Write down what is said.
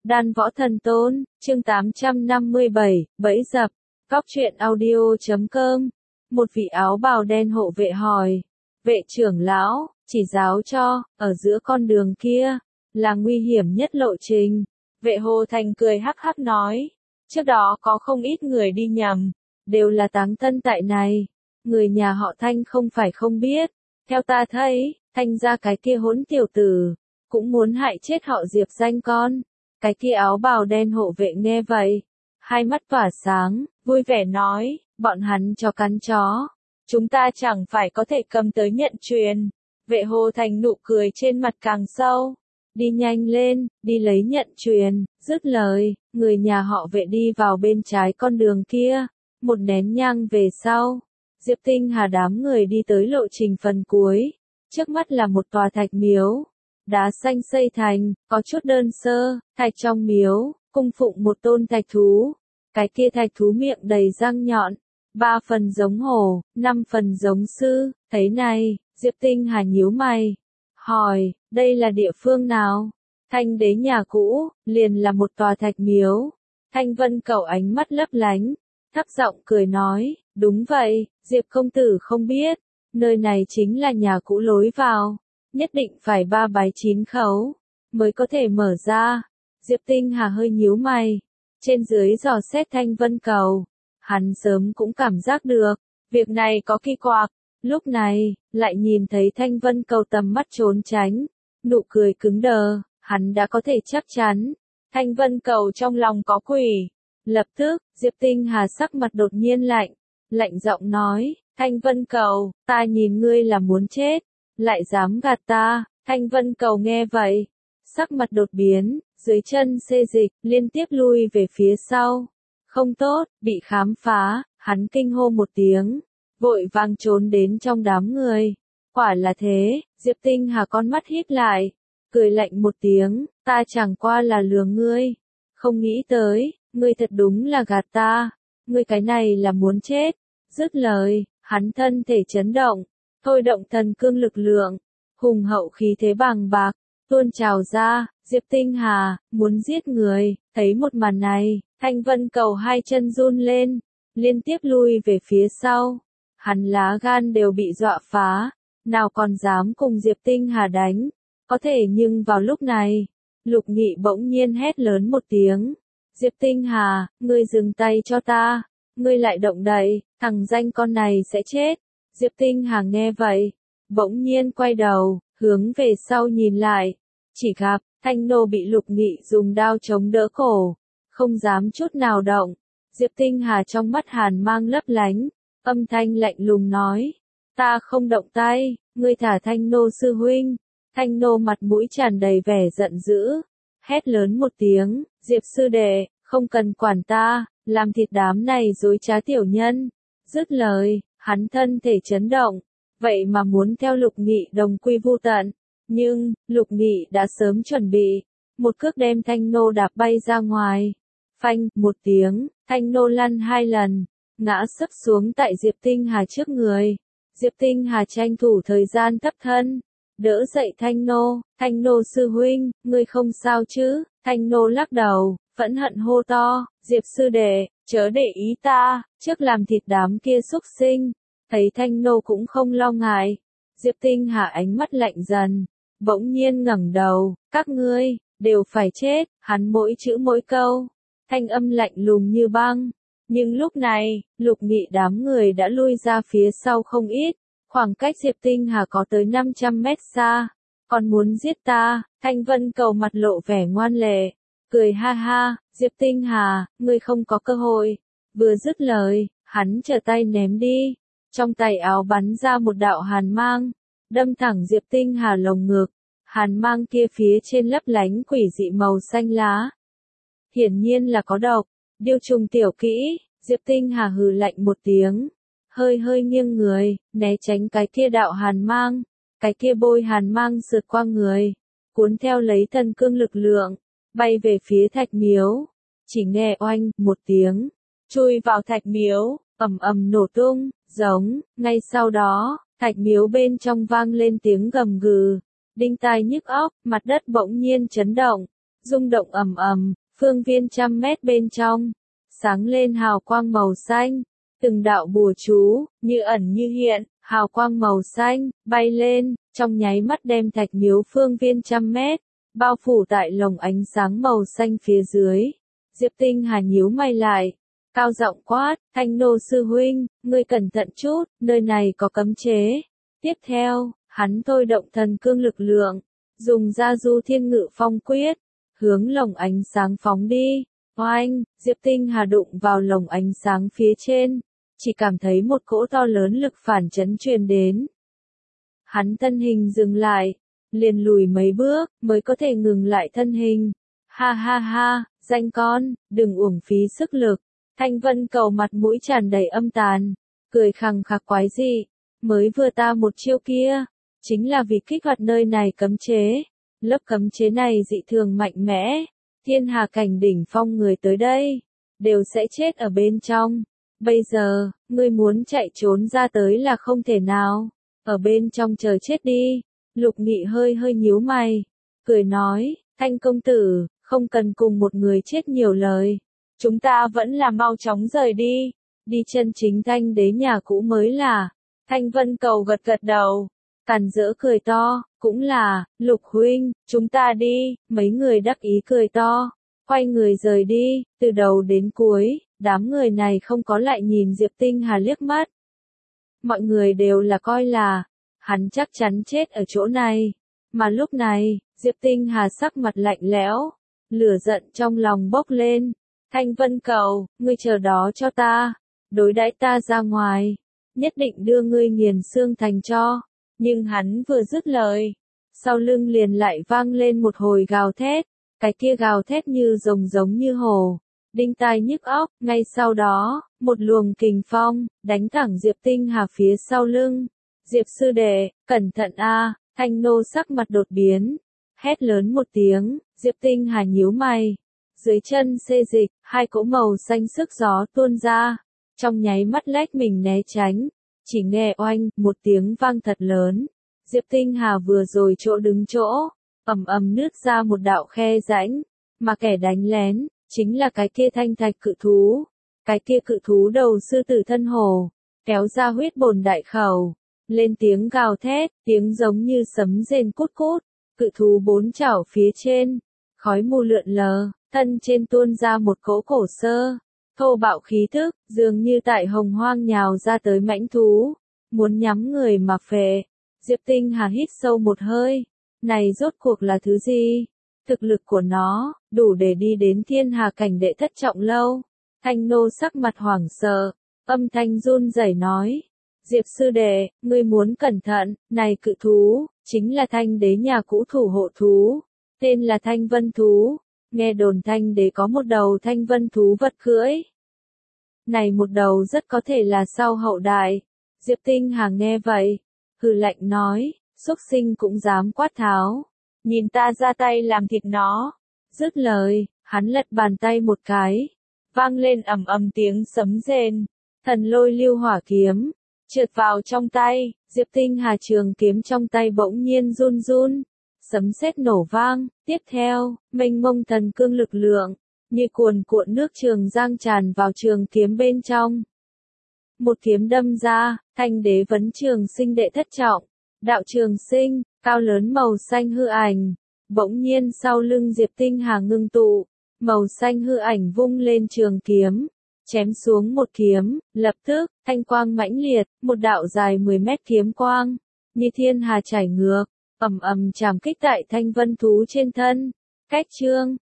Đan Võ Thần Tôn, chương 857, bẫy dập, Cóc truyện audio.com. Một vị áo bào đen hộ vệ hỏi, vệ trưởng lão, chỉ giáo cho, ở giữa con đường kia, là nguy hiểm nhất lộ trình. Vệ Hồ Thành cười hắc hắc nói, trước đó có không ít người đi nhầm, đều là táng thân tại này. Người nhà họ Thanh không phải không biết, theo ta thấy, Thanh ra cái kia hỗn tiểu tử, cũng muốn hại chết họ Diệp danh con. Cái kia áo bào đen hộ vệ nghe vậy, hai mắt tỏa sáng, vui vẻ nói, bọn hắn chó cắn chó, chúng ta chẳng phải có thể cầm tới nhận truyền. Vệ Hồ Thành nụ cười trên mặt càng sâu, đi nhanh lên, đi lấy nhận truyền. Dứt lời, người nhà họ Vệ đi vào bên trái con đường kia, một nén nhang về sau, Diệp Tinh Hà đám người đi tới lộ trình phần cuối, trước mắt là một tòa thạch miếu, đá xanh xây thành, có chút đơn sơ. Thạch trong miếu, cung phụng một tôn thạch thú, cái kia thạch thú miệng đầy răng nhọn, 3 phần giống hổ, 5 phần giống sư. Thấy này, Diệp Tinh Hà nhíu mày, hỏi, đây là địa phương nào? Thanh đế nhà cũ, liền là một tòa thạch miếu. Thanh Vân Cầu ánh mắt lấp lánh, thấp giọng cười nói, đúng vậy, Diệp công tử không biết, nơi này chính là nhà cũ lối vào, nhất định phải 3 bái 9 khấu, mới có thể mở ra. Diệp Tinh Hà hơi nhíu mày, trên dưới dò xét Thanh Vân Cầu, hắn sớm cũng cảm giác được, việc này có kỳ quặc. Lúc này, lại nhìn thấy Thanh Vân Cầu tầm mắt trốn tránh, nụ cười cứng đờ, hắn đã có thể chắc chắn, Thanh Vân Cầu trong lòng có quỷ. Lập tức, Diệp Tinh Hà sắc mặt đột nhiên lạnh, lạnh giọng nói, Thanh Vân Cầu, ta nhìn ngươi là muốn chết, lại dám gạt ta. Thanh Vân Cầu nghe vậy, sắc mặt đột biến, dưới chân xê dịch, liên tiếp lui về phía sau. Không tốt, bị khám phá, hắn kinh hô một tiếng, vội vàng trốn đến trong đám người. Quả là thế, Diệp Tinh Hà con mắt híp lại, cười lạnh một tiếng, ta chẳng qua là lừa ngươi, không nghĩ tới, ngươi thật đúng là gạt ta, ngươi cái này là muốn chết. Dứt lời, hắn thân thể chấn động, thôi động thần cương lực lượng, hùng hậu khí thế bàng bạc, tuôn trào ra. Diệp Tinh Hà, muốn giết người. Thấy một màn này, Thanh Vân Cầu hai chân run lên, liên tiếp lui về phía sau, hắn lá gan đều bị dọa phá, nào còn dám cùng Diệp Tinh Hà đánh. Có thể nhưng vào lúc này, Lục Nghị bỗng nhiên hét lớn một tiếng, Diệp Tinh Hà, ngươi dừng tay cho ta, ngươi lại động đậy, thằng danh con này sẽ chết. Diệp Tinh Hà nghe vậy, bỗng nhiên quay đầu, hướng về sau nhìn lại, chỉ gặp, Thanh Nô bị Lục Nghị dùng đao chống đỡ cổ, không dám chút nào động. Diệp Tinh Hà trong mắt hàn mang lấp lánh, âm thanh lạnh lùng nói, ta không động tay, ngươi thả Thanh Nô sư huynh. Thanh Nô mặt mũi tràn đầy vẻ giận dữ, hét lớn một tiếng, Diệp sư đệ, không cần quản ta, làm thịt đám này dối trá tiểu nhân. Dứt lời, hắn thân thể chấn động, vậy mà muốn theo Lục Nghị đồng quy vu tận. Nhưng, Lục Nghị đã sớm chuẩn bị, một cước đem Thanh Nô đạp bay ra ngoài. Phanh, một tiếng, Thanh Nô lăn 2 lần, ngã sấp xuống tại Diệp Tinh Hà trước người. Diệp Tinh Hà tranh thủ thời gian thấp thân, đỡ dậy Thanh Nô. Thanh Nô sư huynh, ngươi không sao chứ? Thanh Nô lắc đầu, phẫn hận hô to, Diệp sư đệ, chớ để ý ta, trước làm thịt đám kia xúc sinh. Thấy Thanh Nô cũng không lo ngại, Diệp Tinh Hà ánh mắt lạnh dần, bỗng nhiên ngẩng đầu, các ngươi, đều phải chết. Hắn mỗi chữ mỗi câu, thanh âm lạnh lùng như băng. Nhưng lúc này, Lục Nghị đám người đã lui ra phía sau không ít, khoảng cách Diệp Tinh Hà có tới 500 mét xa. Còn muốn giết ta? Thanh Vân Cầu mặt lộ vẻ ngoan lệ, cười ha ha, Diệp Tinh Hà, ngươi không có cơ hội. Vừa dứt lời, hắn trở tay ném đi, trong tay áo bắn ra một đạo hàn mang, đâm thẳng Diệp Tinh Hà lồng ngực. Hàn mang kia phía trên lấp lánh quỷ dị màu xanh lá, hiển nhiên là có độc. Điêu trùng tiểu kỹ. Diệp Tinh Hà hừ lạnh một tiếng, hơi nghiêng người, né tránh cái kia đạo hàn mang. Cái kia bôi hàn mang sượt qua người, cuốn theo lấy thần cương lực lượng, bay về phía thạch miếu. Chỉ nghe oanh một tiếng, chui vào thạch miếu, ầm ầm nổ tung, giống. Ngay sau đó, thạch miếu bên trong vang lên tiếng gầm gừ, đinh tai nhức óc, mặt đất bỗng nhiên chấn động, rung động ầm ầm, phương viên trăm mét bên trong, sáng lên hào quang màu xanh, từng đạo bùa chú, như ẩn như hiện, hào quang màu xanh, bay lên, trong nháy mắt đem thạch miếu phương viên trăm mét, bao phủ tại lồng ánh sáng màu xanh phía dưới. Diệp Tinh Hà nhíu mày lại, cao giọng quát, Thanh Nô sư huynh, ngươi cẩn thận chút, nơi này có cấm chế. Tiếp theo, hắn thôi động thần cương lực lượng, dùng ra Du Thiên Ngự Phong quyết, hướng lồng ánh sáng phóng đi. Oanh, Diệp Tinh Hà đụng vào lồng ánh sáng phía trên, chỉ cảm thấy một cỗ to lớn lực phản chấn truyền đến. Hắn thân hình dừng lại, liền lùi mấy bước, mới có thể ngừng lại thân hình. Ha ha ha, danh con, đừng uổng phí sức lực. Thanh Vân Cầu mặt mũi tràn đầy âm tàn, cười khằng khặc quái dị, mới vừa ta một chiêu kia, chính là vì kích hoạt nơi này cấm chế. Lớp cấm chế này dị thường mạnh mẽ, thiên hà cảnh đỉnh phong người tới đây, đều sẽ chết ở bên trong. Bây giờ, ngươi muốn chạy trốn ra tới là không thể nào, ở bên trong chờ chết đi. Lục Nghị hơi hơi nhíu mày, cười nói, Thanh công tử, không cần cùng một người chết nhiều lời. Chúng ta vẫn là mau chóng rời đi, đi chân chính Thanh đế nhà cũ mới là. Thanh Vân Cầu gật gật đầu, càn rỡ cười to, cũng là, Lục huynh, chúng ta đi, mấy người đắc ý cười to, quay người rời đi, từ đầu đến cuối, đám người này không có lại nhìn Diệp Tinh Hà liếc mắt. Mọi người đều là coi là, hắn chắc chắn chết ở chỗ này, mà lúc này, Diệp Tinh Hà sắc mặt lạnh lẽo, lửa giận trong lòng bốc lên. Thanh Vân Cầu, ngươi chờ đó cho ta, đối đãi ta ra ngoài, nhất định đưa ngươi nghiền xương thành tro. Nhưng hắn vừa dứt lời, sau lưng liền lại vang lên một hồi gào thét, cái kia gào thét như rồng giống như hổ, đinh tai nhức óc. Ngay sau đó, một luồng kình phong, đánh thẳng Diệp Tinh Hà phía sau lưng. Diệp sư đệ, cẩn thận a! Thanh Nô sắc mặt đột biến, hét lớn một tiếng. Diệp Tinh Hà nhíu mày, dưới chân xê dịch, hai cỗ màu xanh sức gió tuôn ra, trong nháy mắt lách mình né tránh, chỉ nghe oanh, một tiếng vang thật lớn. Diệp Tinh Hà vừa rồi chỗ đứng chỗ, ầm ầm nứt ra một đạo khe rãnh, mà kẻ đánh lén, chính là cái kia thanh thạch cự thú. Cái kia cự thú đầu sư tử thân hổ, kéo ra huyết bồn đại khẩu, lên tiếng gào thét, tiếng giống như sấm rền cút cút. Cự thú bốn chảo phía trên, khói mù lượn lờ, thân trên tuôn ra một cỗ cổ sơ, thô bạo khí thức, dường như tại hồng hoang nhào ra tới mãnh thú, muốn nhắm người mà phệ. Diệp Tinh Hà hít sâu một hơi, này rốt cuộc là thứ gì? Thực lực của nó, đủ để đi đến thiên hà cảnh đệ thất trọng lâu. Thanh Nô sắc mặt hoảng sợ, âm thanh run rẩy nói, Diệp sư đệ, ngươi muốn cẩn thận, này cự thú, chính là Thanh đế nhà cũ thủ hộ thú, tên là Thanh Vân thú. Nghe đồn Thanh đế có một đầu Thanh Vân thú vật cưỡi. Này một đầu rất có thể là sau hậu đại. Diệp Tinh Hà nghe vậy, hừ lạnh nói, xúc sinh cũng dám quát tháo, nhìn ta ra tay làm thịt nó. Dứt lời, hắn lật bàn tay một cái, vang lên ầm ầm tiếng sấm rền, thần lôi lưu hỏa kiếm trượt vào trong tay. Diệp Tinh Hà trường kiếm trong tay bỗng nhiên run run, sấm sét nổ vang. Tiếp theo, mênh mông thần cương lực lượng, như cuồn cuộn nước trường giang tràn vào trường kiếm bên trong. Một kiếm đâm ra, Thanh đế vấn trường sinh đệ thất trọng, đạo trường sinh, cao lớn màu xanh hư ảnh, bỗng nhiên sau lưng Diệp Tinh Hà ngưng tụ, màu xanh hư ảnh vung lên trường kiếm, chém xuống một kiếm, lập tức, thanh quang mãnh liệt, một đạo dài 10 mét kiếm quang, như thiên hà chảy ngược, ầm ầm chạm kích tại Thanh Vân thú trên thân. Cách chương